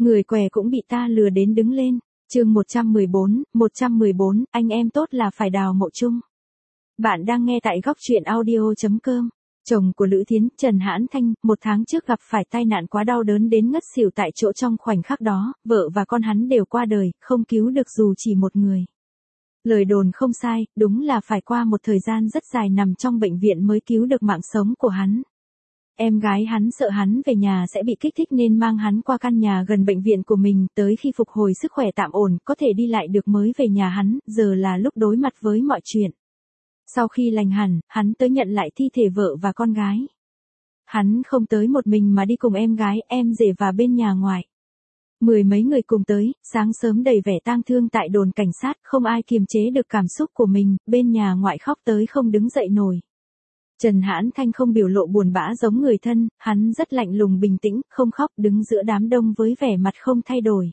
Người què cũng bị ta lừa đến đứng lên. Chương 114, anh em tốt là phải đào mộ chung. Bạn đang nghe tại góc truyện audio.com. Chồng của Lữ Thiến, Trần Hãn Thanh, 1 tháng trước gặp phải tai nạn quá đau đớn đến ngất xỉu tại chỗ trong khoảnh khắc đó, vợ và con hắn đều qua đời, không cứu được dù chỉ một người. Lời đồn không sai, đúng là phải qua một thời gian rất dài nằm trong bệnh viện mới cứu được mạng sống của hắn. Em gái hắn sợ hắn về nhà sẽ bị kích thích nên mang hắn qua căn nhà gần bệnh viện của mình, tới khi phục hồi sức khỏe tạm ổn, có thể đi lại được mới về nhà hắn, giờ là lúc đối mặt với mọi chuyện. Sau khi lành hẳn, hắn tới nhận lại thi thể vợ và con gái. Hắn không tới một mình mà đi cùng em gái, em rể và bên nhà ngoại. 10 mấy người cùng tới, sáng sớm đầy vẻ tang thương tại đồn cảnh sát, không ai kiềm chế được cảm xúc của mình, bên nhà ngoại khóc tới không đứng dậy nổi. Trần Hãn Thanh không biểu lộ buồn bã giống người thân, hắn rất lạnh lùng bình tĩnh, không khóc, đứng giữa đám đông với vẻ mặt không thay đổi.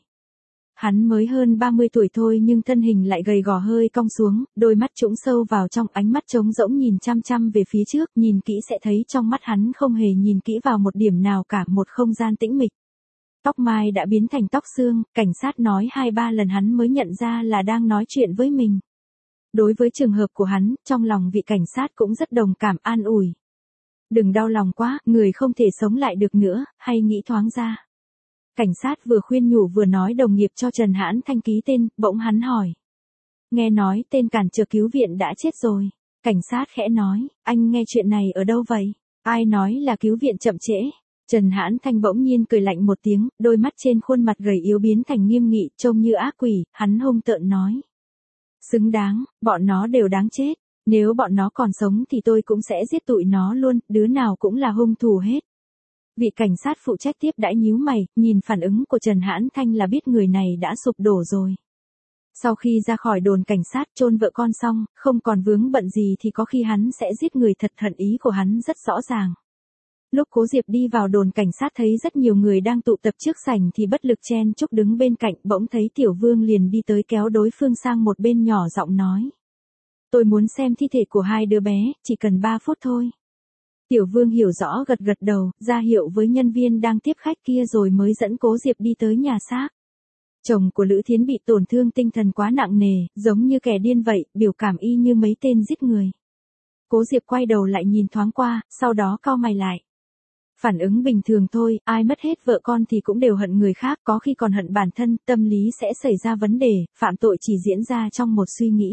Hắn mới hơn 30 tuổi thôi nhưng thân hình lại gầy gò hơi cong xuống, đôi mắt trũng sâu vào trong, ánh mắt trống rỗng nhìn chăm chăm về phía trước, nhìn kỹ sẽ thấy trong mắt hắn không hề nhìn kỹ vào một điểm nào cả, một không gian tĩnh mịch. Tóc mai đã biến thành tóc xương, cảnh sát nói 2-3 lần hắn mới nhận ra là đang nói chuyện với mình. Đối với trường hợp của hắn, trong lòng vị cảnh sát cũng rất đồng cảm, an ủi. Đừng đau lòng quá, người không thể sống lại được nữa, hay nghĩ thoáng ra. Cảnh sát vừa khuyên nhủ vừa nói đồng nghiệp cho Trần Hãn Thanh ký tên, bỗng hắn hỏi. Nghe nói tên cản trở cứu viện đã chết rồi. Cảnh sát khẽ nói, anh nghe chuyện này ở đâu vậy? Ai nói là cứu viện chậm trễ? Trần Hãn Thanh bỗng nhiên cười lạnh một tiếng, đôi mắt trên khuôn mặt gầy yếu biến thành nghiêm nghị, trông như ác quỷ, hắn hung tợn nói. Xứng đáng, bọn nó đều đáng chết. Nếu bọn nó còn sống thì tôi cũng sẽ giết tụi nó luôn, đứa nào cũng là hung thủ hết. Vị cảnh sát phụ trách tiếp đãi nhíu mày, nhìn phản ứng của Trần Hãn Thanh là biết người này đã sụp đổ rồi. Sau khi ra khỏi đồn cảnh sát chôn vợ con xong, không còn vướng bận gì thì có khi hắn sẽ giết người thật, hận ý của hắn rất rõ ràng. Lúc Cố Diệp đi vào đồn cảnh sát thấy rất nhiều người đang tụ tập trước sảnh thì bất lực chen chúc đứng bên cạnh, bỗng thấy Tiểu Vương liền đi tới kéo đối phương sang một bên nhỏ giọng nói. Tôi muốn xem thi thể của 2 đứa bé, chỉ cần 3 phút thôi. Tiểu Vương hiểu rõ gật gật đầu, ra hiệu với nhân viên đang tiếp khách kia rồi mới dẫn Cố Diệp đi tới nhà xác. Chồng của Lữ Thiến bị tổn thương tinh thần quá nặng nề, giống như kẻ điên vậy, biểu cảm y như mấy tên giết người. Cố Diệp quay đầu lại nhìn thoáng qua, sau đó cau mày lại. Phản ứng bình thường thôi, ai mất hết vợ con thì cũng đều hận người khác, có khi còn hận bản thân, tâm lý sẽ xảy ra vấn đề, phạm tội chỉ diễn ra trong một suy nghĩ.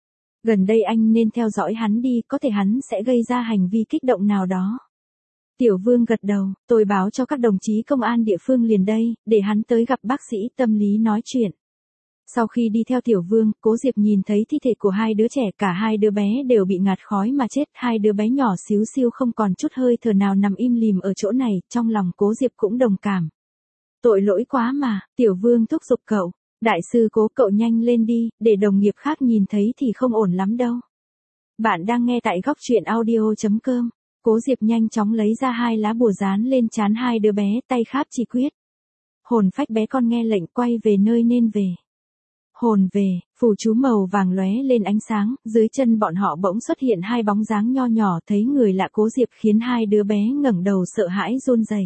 Gần đây anh nên theo dõi hắn đi, có thể hắn sẽ gây ra hành vi kích động nào đó. Tiểu Vương gật đầu, tôi báo cho các đồng chí công an địa phương liền đây, để hắn tới gặp bác sĩ tâm lý nói chuyện. Sau khi đi theo Tiểu Vương, Cố Diệp nhìn thấy thi thể của 2 đứa trẻ, cả 2 đứa bé đều bị ngạt khói mà chết, 2 đứa bé nhỏ xíu xiu không còn chút hơi thở nào nằm im lìm ở chỗ này, trong lòng Cố Diệp cũng đồng cảm. Tội lỗi quá mà, Tiểu Vương thúc giục cậu. Đại sư Cố, cậu nhanh lên đi, để đồng nghiệp khác nhìn thấy thì không ổn lắm đâu. Bạn đang nghe tại góc truyện audio.com. Cố Diệp nhanh chóng lấy ra 2 lá bùa dán lên trán 2 đứa bé, tay kháp chỉ quyết. Hồn phách bé con nghe lệnh quay về nơi nên về. Hồn về, phù chú màu vàng lóe lên ánh sáng, dưới chân bọn họ bỗng xuất hiện 2 bóng dáng nho nhỏ, thấy người lạ Cố Diệp khiến 2 đứa bé ngẩng đầu sợ hãi run rẩy.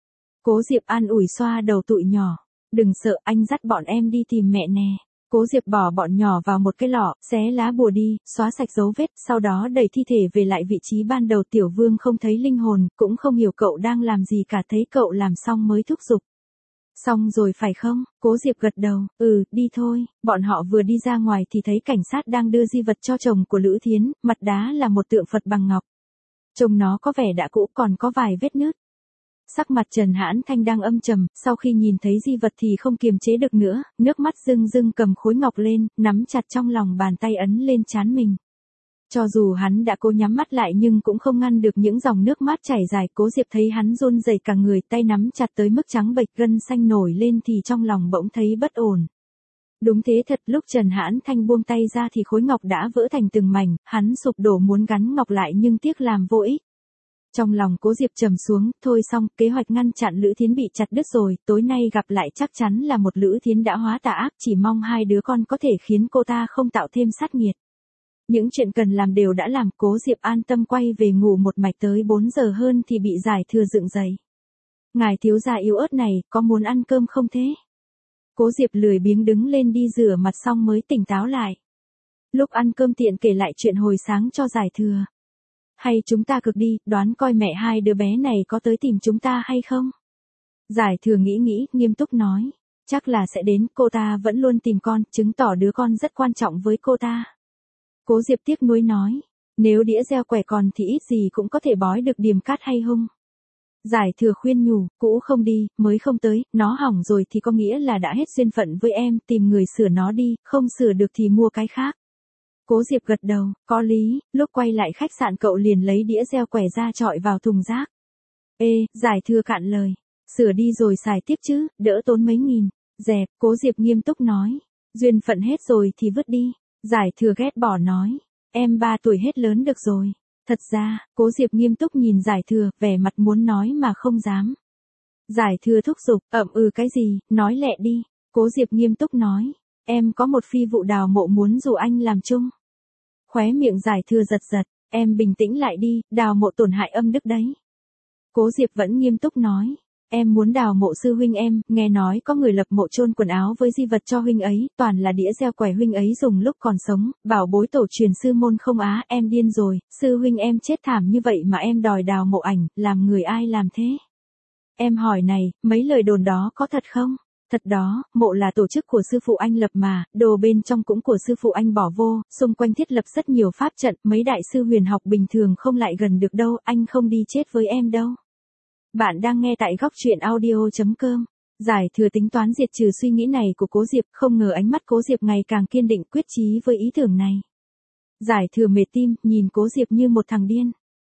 Cố Diệp an ủi xoa đầu tụi nhỏ. Đừng sợ, anh dắt bọn em đi tìm mẹ nè. Cố Diệp bỏ bọn nhỏ vào một cái lọ, xé lá bùa đi, xóa sạch dấu vết, sau đó đẩy thi thể về lại vị trí ban đầu. Tiểu Vương không thấy linh hồn, cũng không hiểu cậu đang làm gì cả, thấy cậu làm xong mới thúc giục. Xong rồi phải không? Cố Diệp gật đầu, đi thôi. Bọn họ vừa đi ra ngoài thì thấy cảnh sát đang đưa di vật cho chồng của Lữ Thiến, mặt đá là một tượng Phật bằng ngọc. Trông nó có vẻ đã cũ, còn có vài vết nứt. Sắc mặt Trần Hãn Thanh đang âm trầm, sau khi nhìn thấy di vật thì không kiềm chế được nữa, nước mắt rưng rưng cầm khối ngọc lên, nắm chặt trong lòng bàn tay ấn lên trán mình. Cho dù hắn đã cố nhắm mắt lại nhưng cũng không ngăn được những dòng nước mắt chảy dài. Cố Diệp thấy hắn run rẩy cả người, tay nắm chặt tới mức trắng bệch, gân xanh nổi lên thì trong lòng bỗng thấy bất ổn. Đúng thế thật, lúc Trần Hãn Thanh buông tay ra thì khối ngọc đã vỡ thành từng mảnh, hắn sụp đổ muốn gắn ngọc lại nhưng tiếc làm vô ích. Trong lòng Cố Diệp trầm xuống, thôi xong, kế hoạch ngăn chặn Lữ Thiến bị chặt đứt rồi, tối nay gặp lại chắc chắn là một Lữ Thiến đã hóa tà ác, chỉ mong 2 đứa con có thể khiến cô ta không tạo thêm sát nghiệt. Những chuyện cần làm đều đã làm, Cố Diệp an tâm quay về ngủ một mạch tới 4 giờ hơn thì bị giải thừa dựng dậy. Ngài thiếu gia yếu ớt này, có muốn ăn cơm không thế? Cố Diệp lười biếng đứng lên đi rửa mặt xong mới tỉnh táo lại. Lúc ăn cơm tiện kể lại chuyện hồi sáng cho Giải Thừa. Hay chúng ta cực đi, đoán coi mẹ hai đứa bé này có tới tìm chúng ta hay không? Giải Thừa nghĩ, nghiêm túc nói. Chắc là sẽ đến, cô ta vẫn luôn tìm con, chứng tỏ đứa con rất quan trọng với cô ta. Cố Diệp tiếc nuối nói. Nếu đĩa gieo quẻ còn thì ít gì cũng có thể bói được Điềm Cát hay hung. Giải Thừa khuyên nhủ, cũ không đi, mới không tới, nó hỏng rồi thì có nghĩa là đã hết duyên phận với em, tìm người sửa nó đi, không sửa được thì mua cái khác. Cố Diệp gật đầu, có lý, lúc quay lại khách sạn cậu liền lấy đĩa gieo quẻ ra chọi vào thùng rác. Giải Thừa cạn lời, sửa đi rồi xài tiếp chứ, đỡ tốn mấy nghìn. Dẹp, Cố Diệp nghiêm túc nói, duyên phận hết rồi thì vứt đi. Giải Thừa ghét bỏ nói, em 3 tuổi hết lớn được rồi. Thật ra, Cố Diệp nghiêm túc nhìn Giải Thừa, vẻ mặt muốn nói mà không dám. Giải Thừa thúc giục, cái gì, nói lẹ đi. Cố Diệp nghiêm túc nói, em có một phi vụ đào mộ muốn rủ anh làm chung. Khóe miệng Giải Thừa giật giật, em bình tĩnh lại đi, đào mộ tổn hại âm đức đấy. Cố Diệp vẫn nghiêm túc nói, em muốn đào mộ sư huynh em, nghe nói có người lập mộ chôn quần áo với di vật cho huynh ấy, toàn là đĩa gieo quẻ huynh ấy dùng lúc còn sống, bảo bối tổ truyền sư môn không á, em điên rồi, sư huynh em chết thảm như vậy mà em đòi đào mộ ảnh, làm người ai làm thế? Em hỏi này, mấy lời đồn đó có thật không? Thật đó, mộ là tổ chức của sư phụ anh lập mà, đồ bên trong cũng của sư phụ anh bỏ vô, xung quanh thiết lập rất nhiều pháp trận, mấy đại sư huyền học bình thường không lại gần được đâu, anh không đi chết với em đâu. Bạn đang nghe tại góc truyện audio.com. Giải Thừa tính toán diệt trừ suy nghĩ này của Cố Diệp, không ngờ ánh mắt Cố Diệp ngày càng kiên định quyết chí với ý tưởng này. Giải Thừa mệt tim, nhìn Cố Diệp như một thằng điên.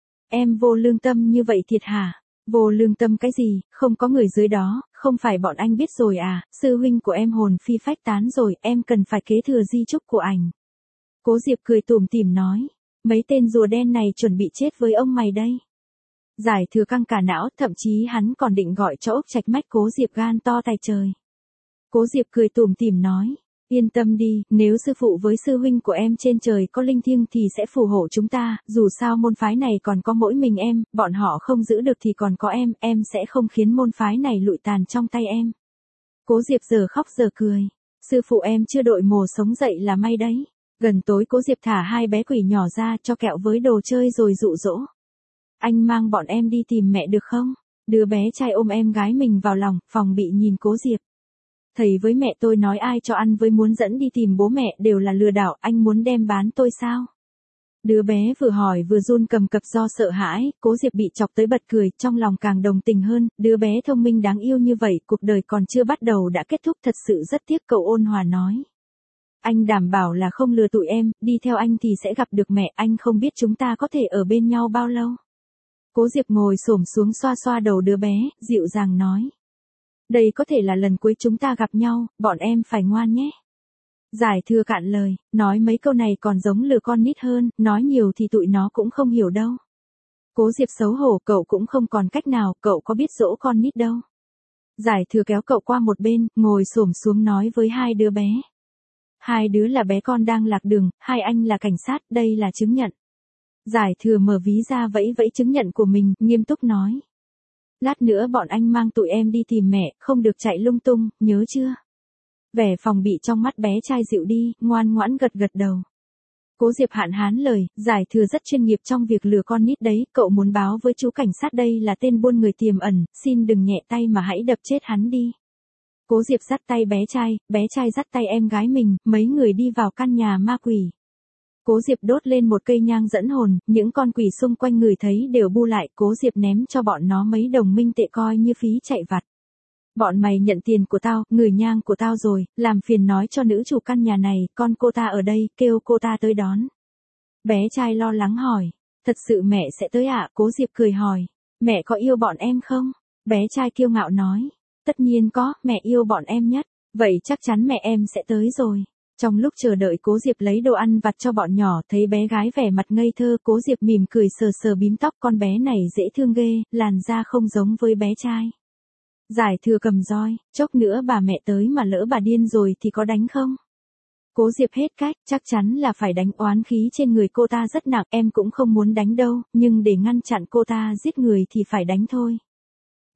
Em vô lương tâm như vậy thiệt hả? Vô lương tâm cái gì, không có người dưới đó, không phải bọn anh biết rồi à, sư huynh của em hồn phi phách tán rồi, em cần phải kế thừa di chúc của ảnh. Cố Diệp cười tủm tỉm nói, mấy tên rùa đen này chuẩn bị chết với ông mày đây. Giải Thừa căng cả não, thậm chí hắn còn định gọi cho Úc Trạch Mách Cố Diệp gan to tài trời. Cố Diệp cười tủm tỉm nói, yên tâm đi, nếu sư phụ với sư huynh của em trên trời có linh thiêng thì sẽ phù hộ chúng ta, dù sao môn phái này còn có mỗi mình em, bọn họ không giữ được thì còn có em sẽ không khiến môn phái này lụi tàn trong tay em. Cố Diệp giờ khóc giờ cười, sư phụ em chưa đội mồ sống dậy là may đấy. Gần tối Cố Diệp thả hai bé quỷ nhỏ ra cho kẹo với đồ chơi rồi dụ dỗ. Anh mang bọn em đi tìm mẹ được không? Đứa bé trai ôm em gái mình vào lòng, phòng bị nhìn Cố Diệp. Thầy với mẹ tôi nói ai cho ăn với muốn dẫn đi tìm bố mẹ đều là lừa đảo, anh muốn đem bán tôi sao? Đứa bé vừa hỏi vừa run cầm cập do sợ hãi, Cố Diệp bị chọc tới bật cười, trong lòng càng đồng tình hơn, đứa bé thông minh đáng yêu như vậy, cuộc đời còn chưa bắt đầu đã kết thúc, thật sự rất tiếc, cậu ôn hòa nói. Anh đảm bảo là không lừa tụi em, đi theo anh thì sẽ gặp được mẹ, anh không biết chúng ta có thể ở bên nhau bao lâu. Cố Diệp ngồi xổm xuống xoa xoa đầu đứa bé, dịu dàng nói. Đây có thể là lần cuối chúng ta gặp nhau, bọn em phải ngoan nhé. Giải Thừa cạn lời, nói mấy câu này còn giống lừa con nít hơn, nói nhiều thì tụi nó cũng không hiểu đâu. Cố Diệp xấu hổ, cậu cũng không còn cách nào, cậu có biết dỗ con nít đâu. Giải Thừa kéo cậu qua một bên, ngồi xổm xuống nói với hai đứa bé. Hai đứa là bé con đang lạc đường, hai anh là cảnh sát, đây là chứng nhận. Giải Thừa mở ví ra vẫy vẫy chứng nhận của mình, nghiêm túc nói. Lát nữa bọn anh mang tụi em đi tìm mẹ, không được chạy lung tung, nhớ chưa? Vẻ phòng bị trong mắt bé trai dịu đi, ngoan ngoãn gật gật đầu. Cố Diệp hạn hán lời, Giải Thừa rất chuyên nghiệp trong việc lừa con nít đấy, cậu muốn báo với chú cảnh sát đây là tên buôn người tiềm ẩn, xin đừng nhẹ tay mà hãy đập chết hắn đi. Cố Diệp dắt tay bé trai dắt tay em gái mình, mấy người đi vào căn nhà ma quỷ. Cố Diệp đốt lên một cây nhang dẫn hồn, những con quỷ xung quanh người thấy đều bu lại, Cố Diệp ném cho bọn nó mấy đồng minh tệ coi như phí chạy vặt. Bọn mày nhận tiền của tao, người nhang của tao rồi, làm phiền nói cho nữ chủ căn nhà này, con cô ta ở đây, kêu cô ta tới đón. Bé trai lo lắng hỏi, thật sự mẹ sẽ tới ạ? Cố Diệp cười hỏi, mẹ có yêu bọn em không? Bé trai kiêu ngạo nói, tất nhiên có, mẹ yêu bọn em nhất, vậy chắc chắn mẹ em sẽ tới rồi. Trong lúc chờ đợi Cố Diệp lấy đồ ăn vặt cho bọn nhỏ, thấy bé gái vẻ mặt ngây thơ, Cố Diệp mỉm cười sờ sờ bím tóc, con bé này dễ thương ghê, làn da không giống với bé trai. Giải Thừa cầm roi, chốc nữa bà mẹ tới mà lỡ bà điên rồi thì có đánh không? Cố Diệp hết cách, chắc chắn là phải đánh, oán khí trên người cô ta rất nặng, em cũng không muốn đánh đâu, nhưng để ngăn chặn cô ta giết người thì phải đánh thôi.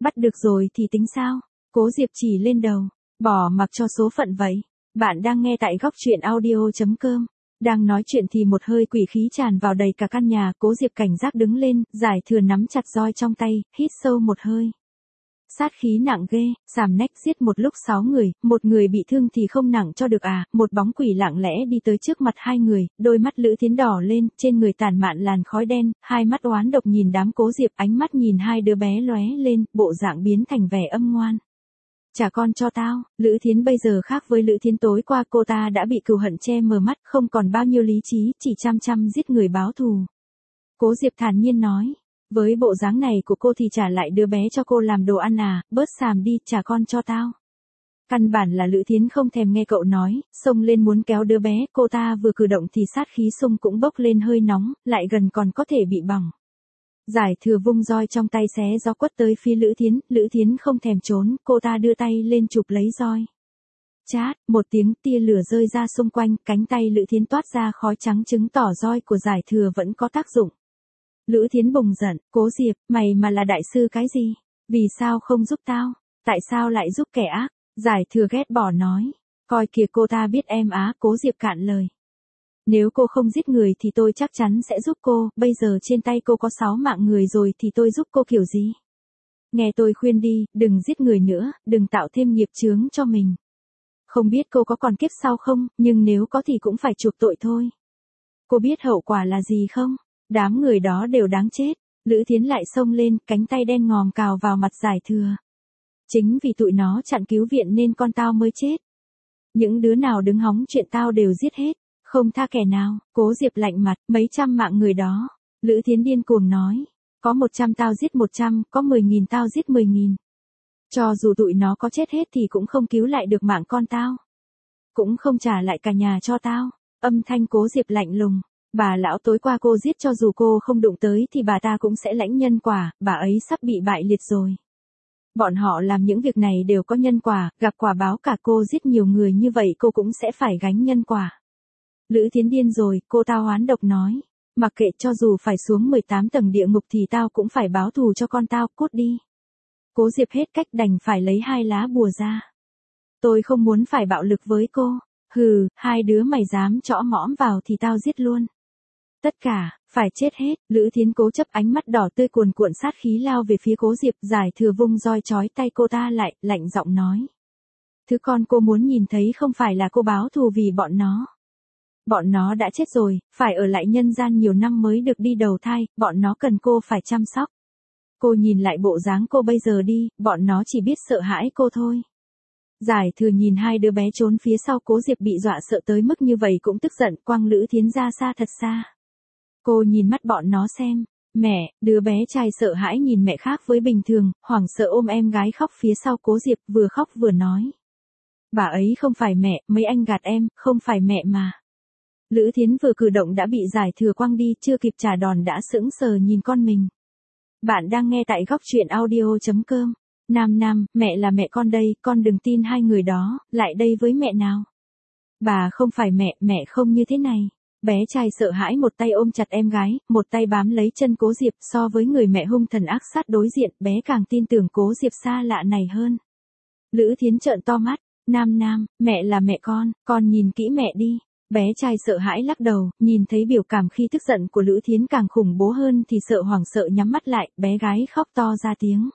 Bắt được rồi thì tính sao? Cố Diệp chỉ lên đầu. Bỏ mặc cho số phận vậy. Bạn đang nghe tại góc truyện audio.com. Đang nói chuyện thì một hơi quỷ khí tràn vào đầy cả căn nhà. Cố Diệp cảnh giác đứng lên, Giải Thừa nắm chặt roi trong tay, hít sâu một hơi. Sát khí nặng ghê, sàm nách giết một lúc 6 người, một người bị thương thì không nặng cho được à. Một bóng quỷ lặng lẽ đi tới trước mặt hai người, đôi mắt Lữ Thiến đỏ lên, trên người tản mạn làn khói đen, hai mắt oán độc nhìn đám Cố Diệp, ánh mắt nhìn hai đứa bé lóe lên, bộ dạng biến thành vẻ âm ngoan. Trả con cho tao. Lữ Thiến bây giờ khác với Lữ Thiến tối qua, cô ta đã bị cừu hận che mờ mắt, không còn bao nhiêu lý trí, chỉ chăm giết người báo thù. Cố Diệp thản nhiên nói. Với bộ dáng này của cô thì trả lại đứa bé cho cô làm đồ ăn à, bớt xàm đi, trả con cho tao. Căn bản là Lữ Thiến không thèm nghe cậu nói, xông lên muốn kéo đứa bé, cô ta vừa cử động thì sát khí xung cũng bốc lên hơi nóng, lại gần còn có thể bị bỏng. Giải Thừa vung roi trong tay xé gió quất tới phía Lữ Thiến không thèm trốn, cô ta đưa tay lên chụp lấy roi. Chát, một tiếng tia lửa rơi ra xung quanh, cánh tay Lữ Thiến toát ra khói trắng chứng tỏ roi của Giải Thừa vẫn có tác dụng. Lữ Thiến bùng giận, Cố Diệp, mày mà là đại sư cái gì? Vì sao không giúp tao? Tại sao lại giúp kẻ ác? Giải Thừa ghét bỏ nói. Coi kìa cô ta biết em á, Cố Diệp cạn lời. Nếu cô không giết người thì tôi chắc chắn sẽ giúp cô, bây giờ trên tay cô có 6 mạng người rồi thì tôi giúp cô kiểu gì? Nghe tôi khuyên đi, đừng giết người nữa, đừng tạo thêm nghiệp chướng cho mình. Không biết cô có còn kiếp sau không, nhưng nếu có thì cũng phải chuộc tội thôi. Cô biết hậu quả là gì không? Đám người đó đều đáng chết. Lữ Thiến lại xông lên, cánh tay đen ngòm cào vào mặt Giải Thừa. Chính vì tụi nó chặn cứu viện nên con tao mới chết. Những đứa nào đứng hóng chuyện tao đều giết hết, không tha kẻ nào. Cố Diệp lạnh mặt, mấy trăm mạng người đó. Lữ Thiến điên cuồng nói. Có 100 tao giết 100, có 10.000 tao giết 10.000. Cho dù tụi nó có chết hết thì cũng không cứu lại được mạng con tao. Cũng không trả lại cả nhà cho tao. Âm thanh Cố Diệp lạnh lùng. Bà lão tối qua cô giết, cho dù cô không đụng tới thì bà ta cũng sẽ lãnh nhân quả, bà ấy sắp bị bại liệt rồi. Bọn họ làm những việc này đều có nhân quả, gặp quả báo cả, cô giết nhiều người như vậy cô cũng sẽ phải gánh nhân quả. Lữ Thiến điên rồi, cô ta oán độc nói. Mặc kệ, cho dù phải xuống 18 tầng địa ngục thì tao cũng phải báo thù cho con tao, cút đi. Cố Diệp hết cách đành phải lấy 2 lá bùa ra. Tôi không muốn phải bạo lực với cô. Hừ, hai đứa mày dám chõ mõm vào thì tao giết luôn. Tất cả, phải chết hết. Lữ Thiến cố chấp, ánh mắt đỏ tươi cuồn cuộn sát khí lao về phía Cố Diệp. Giải Thừa vung roi trói tay cô ta lại, lạnh giọng nói. Thứ con cô muốn nhìn thấy không phải là cô báo thù vì bọn nó. Bọn nó đã chết rồi, phải ở lại nhân gian nhiều năm mới được đi đầu thai, bọn nó cần cô phải chăm sóc. Cô nhìn lại bộ dáng cô bây giờ đi, bọn nó chỉ biết sợ hãi cô thôi. Giải Thừa nhìn hai đứa bé trốn phía sau Cố Diệp bị dọa sợ tới mức như vậy cũng tức giận, quăng Lữ Thiến ra xa thật xa. Cô nhìn mắt bọn nó xem. Mẹ, đứa bé trai sợ hãi nhìn mẹ khác với bình thường, hoảng sợ ôm em gái khóc phía sau Cố Diệp, vừa khóc vừa nói. Bà ấy không phải mẹ, mấy anh gạt em, không phải mẹ mà. Lữ Thiến vừa cử động đã bị Giải Thừa quăng đi, chưa kịp trả đòn đã sững sờ nhìn con mình. Bạn đang nghe tại góc truyện audio.com. Nam, mẹ là mẹ con đây, con đừng tin hai người đó, lại đây với mẹ nào. Bà không phải mẹ không như thế này. Bé trai sợ hãi một tay ôm chặt em gái, một tay bám lấy chân Cố Diệp, so với người mẹ hung thần ác sát đối diện, bé càng tin tưởng Cố Diệp xa lạ này hơn. Lữ Thiến trợn to mắt. Nam, mẹ là mẹ con nhìn kỹ mẹ đi. Bé trai sợ hãi lắc đầu, nhìn thấy biểu cảm khi tức giận của Lữ Thiến càng khủng bố hơn thì sợ hoảng sợ nhắm mắt lại, bé gái khóc to ra tiếng.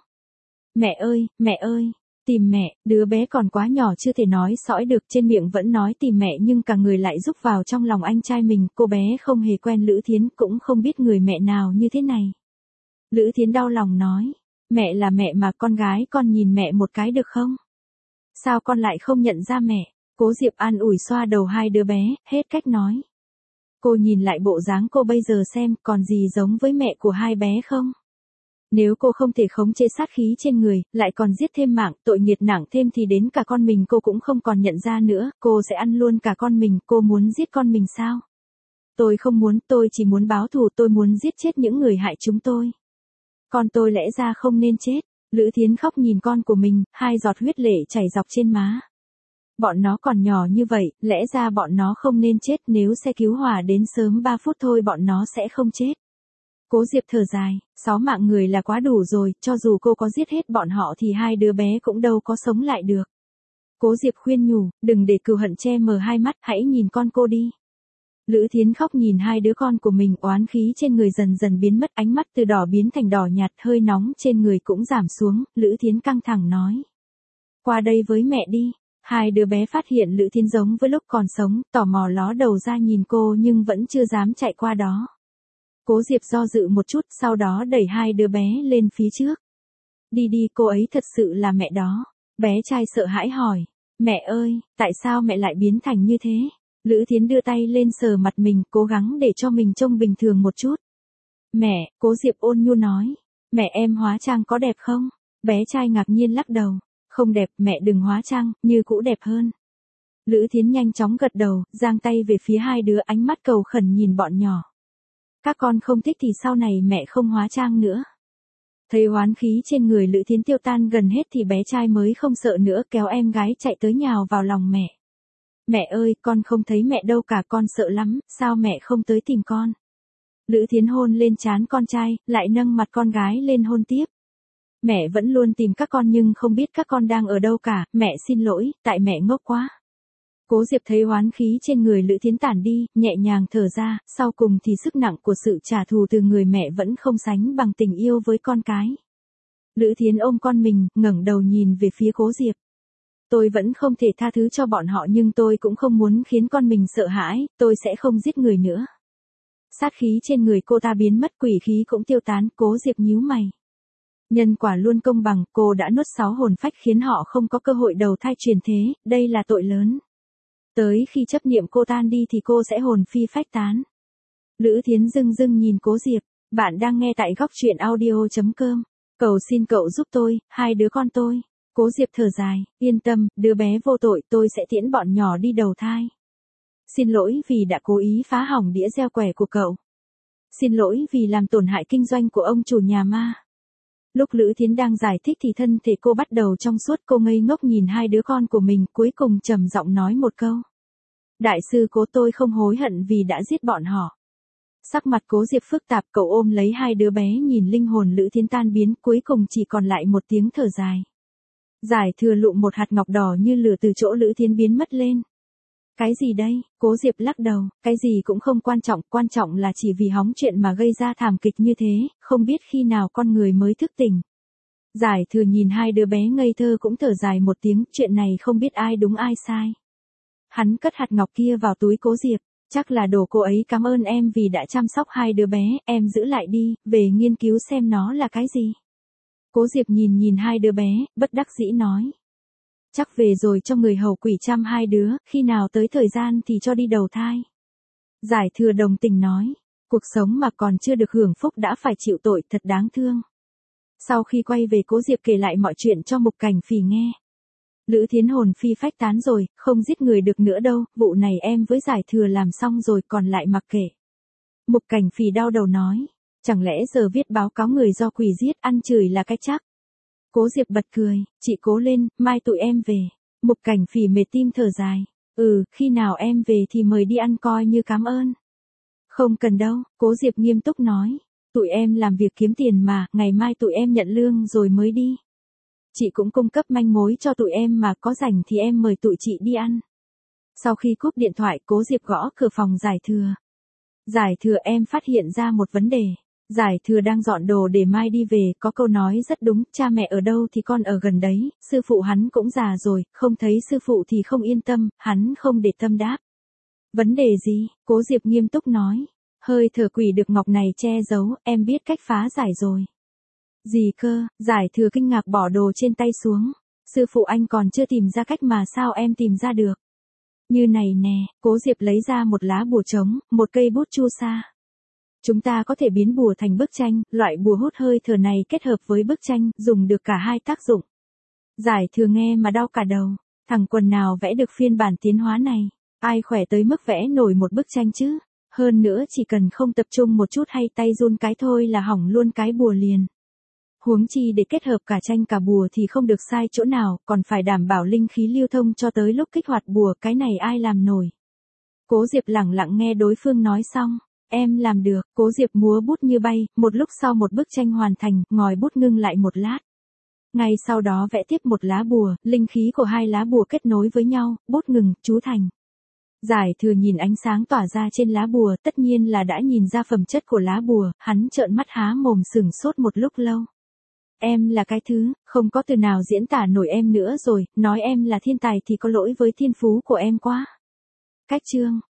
Mẹ ơi, tìm mẹ, đứa bé còn quá nhỏ chưa thể nói sõi được, trên miệng vẫn nói tìm mẹ nhưng cả người lại rúc vào trong lòng anh trai mình, cô bé không hề quen Lữ Thiến, cũng không biết người mẹ nào như thế này. Lữ Thiến đau lòng nói, mẹ là mẹ mà, con gái con nhìn mẹ một cái được không? Sao con lại không nhận ra mẹ? Cố Diệp an ủi xoa đầu hai đứa bé, hết cách nói. Cô nhìn lại bộ dáng cô bây giờ xem, còn gì giống với mẹ của hai bé không? Nếu cô không thể khống chế sát khí trên người, lại còn giết thêm mạng, tội nghiệt nặng thêm thì đến cả con mình cô cũng không còn nhận ra nữa, cô sẽ ăn luôn cả con mình, cô muốn giết con mình sao? Tôi không muốn, tôi chỉ muốn báo thù, tôi muốn giết chết những người hại chúng tôi. Con tôi lẽ ra không nên chết. Lữ Thiến khóc nhìn con của mình, hai giọt huyết lệ chảy dọc trên má. Bọn nó còn nhỏ như vậy, lẽ ra bọn nó không nên chết, nếu xe cứu hỏa đến sớm 3 phút thôi bọn nó sẽ không chết. Cố Diệp thở dài, 6 mạng người là quá đủ rồi, cho dù cô có giết hết bọn họ thì hai đứa bé cũng đâu có sống lại được. Cố Diệp khuyên nhủ, đừng để cừu hận che mờ hai mắt, hãy nhìn con cô đi. Lữ Thiến khóc nhìn hai đứa con của mình, oán khí trên người dần dần biến mất, ánh mắt từ đỏ biến thành đỏ nhạt, hơi nóng trên người cũng giảm xuống, Lữ Thiến căng thẳng nói. Qua đây với mẹ đi. Hai đứa bé phát hiện Lữ Thiến giống với lúc còn sống, tò mò ló đầu ra nhìn cô nhưng vẫn chưa dám chạy qua đó. Cố Diệp do dự một chút, sau đó đẩy hai đứa bé lên phía trước. Đi đi, cô ấy thật sự là mẹ đó. Bé trai sợ hãi hỏi. Mẹ ơi, tại sao mẹ lại biến thành như thế? Lữ Thiến đưa tay lên sờ mặt mình, cố gắng để cho mình trông bình thường một chút. Mẹ, Cố Diệp ôn nhu nói. Mẹ em hóa trang có đẹp không? Bé trai ngạc nhiên lắc đầu. Không đẹp, mẹ đừng hóa trang, như cũ đẹp hơn. Lữ Thiến nhanh chóng gật đầu, giang tay về phía hai đứa, ánh mắt cầu khẩn nhìn bọn nhỏ. Các con không thích thì sau này mẹ không hóa trang nữa. Thấy oán khí trên người Lữ Thiến tiêu tan gần hết thì bé trai mới không sợ nữa, kéo em gái chạy tới nhào vào lòng mẹ. Mẹ ơi, con không thấy mẹ đâu cả, con sợ lắm, sao mẹ không tới tìm con? Lữ Thiến hôn lên trán con trai, lại nâng mặt con gái lên hôn tiếp. Mẹ vẫn luôn tìm các con nhưng không biết các con đang ở đâu cả, mẹ xin lỗi, tại mẹ ngốc quá. Cố Diệp thấy oán khí trên người Lữ Thiến tản đi, nhẹ nhàng thở ra, sau cùng thì sức nặng của sự trả thù từ người mẹ vẫn không sánh bằng tình yêu với con cái. Lữ Thiến ôm con mình, ngẩng đầu nhìn về phía Cố Diệp. Tôi vẫn không thể tha thứ cho bọn họ nhưng tôi cũng không muốn khiến con mình sợ hãi, tôi sẽ không giết người nữa. Sát khí trên người cô ta biến mất, quỷ khí cũng tiêu tán, Cố Diệp nhíu mày. Nhân quả luôn công bằng, cô đã nuốt 6 hồn phách khiến họ không có cơ hội đầu thai truyền thế, đây là tội lớn. Tới khi chấp niệm cô tan đi thì cô sẽ hồn phi phách tán. Lữ Thiến dưng dưng nhìn Cố Diệp, bạn đang nghe tại góc truyện audio.com. Cầu xin cậu giúp tôi, hai đứa con tôi. Cố Diệp thở dài, yên tâm, đứa bé vô tội, tôi sẽ tiễn bọn nhỏ đi đầu thai. Xin lỗi vì đã cố ý phá hỏng đĩa gieo quẻ của cậu. Xin lỗi vì làm tổn hại kinh doanh của ông chủ nhà ma. Lúc Lữ Thiến đang giải thích thì thân thể cô bắt đầu trong suốt, cô ngây ngốc nhìn hai đứa con của mình, cuối cùng trầm giọng nói một câu. Đại sư Cố, tôi không hối hận vì đã giết bọn họ. Sắc mặt Cố Diệp phức tạp, cậu ôm lấy hai đứa bé nhìn linh hồn Lữ Thiến tan biến, cuối cùng chỉ còn lại một tiếng thở dài. Giải Thừa lụm một hạt ngọc đỏ như lửa từ chỗ Lữ Thiến biến mất lên. Cái gì đây? Cố Diệp lắc đầu, cái gì cũng không quan trọng là chỉ vì hóng chuyện mà gây ra thảm kịch như thế, không biết khi nào con người mới thức tỉnh. Giải Thừa nhìn hai đứa bé ngây thơ cũng thở dài một tiếng, chuyện này không biết ai đúng ai sai. Hắn cất hạt ngọc kia vào túi Cố Diệp, chắc là đồ cô ấy cảm ơn em vì đã chăm sóc hai đứa bé, em giữ lại đi, về nghiên cứu xem nó là cái gì. Cố Diệp nhìn hai đứa bé, bất đắc dĩ nói. Chắc về rồi cho người hầu quỷ chăm hai đứa, khi nào tới thời gian thì cho đi đầu thai. Giải Thừa đồng tình nói, cuộc sống mà còn chưa được hưởng phúc đã phải chịu tội, thật đáng thương. Sau khi quay về, Cố Diệp kể lại mọi chuyện cho Mục Cảnh Phỉ nghe. Lữ Thiến hồn phi phách tán rồi, không giết người được nữa đâu, vụ này em với Giải Thừa làm xong rồi còn lại mặc kệ. Mục Cảnh Phỉ đau đầu nói, chẳng lẽ giờ viết báo cáo người do quỷ giết ăn chửi là cách chắc. Cố Diệp bật cười, chị cố lên, mai tụi em về. Mục Cảnh Phỉ mệt tim thở dài, khi nào em về thì mời đi ăn coi như cảm ơn. Không cần đâu, Cố Diệp nghiêm túc nói, tụi em làm việc kiếm tiền mà, ngày mai tụi em nhận lương rồi mới đi. Chị cũng cung cấp manh mối cho tụi em mà, có rảnh thì em mời tụi chị đi ăn. Sau khi cúp điện thoại, Cố Diệp gõ cửa phòng Giải Thừa. Giải Thừa, em phát hiện ra một vấn đề. Giải Thừa đang dọn đồ để mai đi về, có câu nói rất đúng, cha mẹ ở đâu thì con ở gần đấy, sư phụ hắn cũng già rồi, không thấy sư phụ thì không yên tâm, hắn không để tâm đáp. Vấn đề gì? Cố Diệp nghiêm túc nói. Hơi thở quỷ được ngọc này che giấu, em biết cách phá giải rồi. Gì cơ? Giải Thừa kinh ngạc bỏ đồ trên tay xuống. Sư phụ anh còn chưa tìm ra cách mà sao em tìm ra được? Như này nè, Cố Diệp lấy ra một lá bùa trống, một cây bút chu sa. Chúng ta có thể biến bùa thành bức tranh, loại bùa hút hơi thở này kết hợp với bức tranh, dùng được cả hai tác dụng. Giải Thừa nghe mà đau cả đầu, thằng quần nào vẽ được phiên bản tiến hóa này, ai khỏe tới mức vẽ nổi một bức tranh chứ, hơn nữa chỉ cần không tập trung một chút hay tay run cái thôi là hỏng luôn cái bùa liền. Huống chi để kết hợp cả tranh cả bùa thì không được sai chỗ nào, còn phải đảm bảo linh khí lưu thông cho tới lúc kích hoạt bùa, cái này ai làm nổi. Cố Diệp lẳng lặng nghe đối phương nói xong. Em làm được, Cố Diệp múa bút như bay, một lúc sau một bức tranh hoàn thành, ngòi bút ngưng lại một lát. Ngay sau đó vẽ tiếp một lá bùa, linh khí của hai lá bùa kết nối với nhau, bút ngừng, chú thành. Giải Thừa nhìn ánh sáng tỏa ra trên lá bùa, tất nhiên là đã nhìn ra phẩm chất của lá bùa, hắn trợn mắt há mồm sửng sốt một lúc lâu. Em là cái thứ, không có từ nào diễn tả nổi em nữa rồi, nói em là thiên tài thì có lỗi với thiên phú của em quá. Cách chương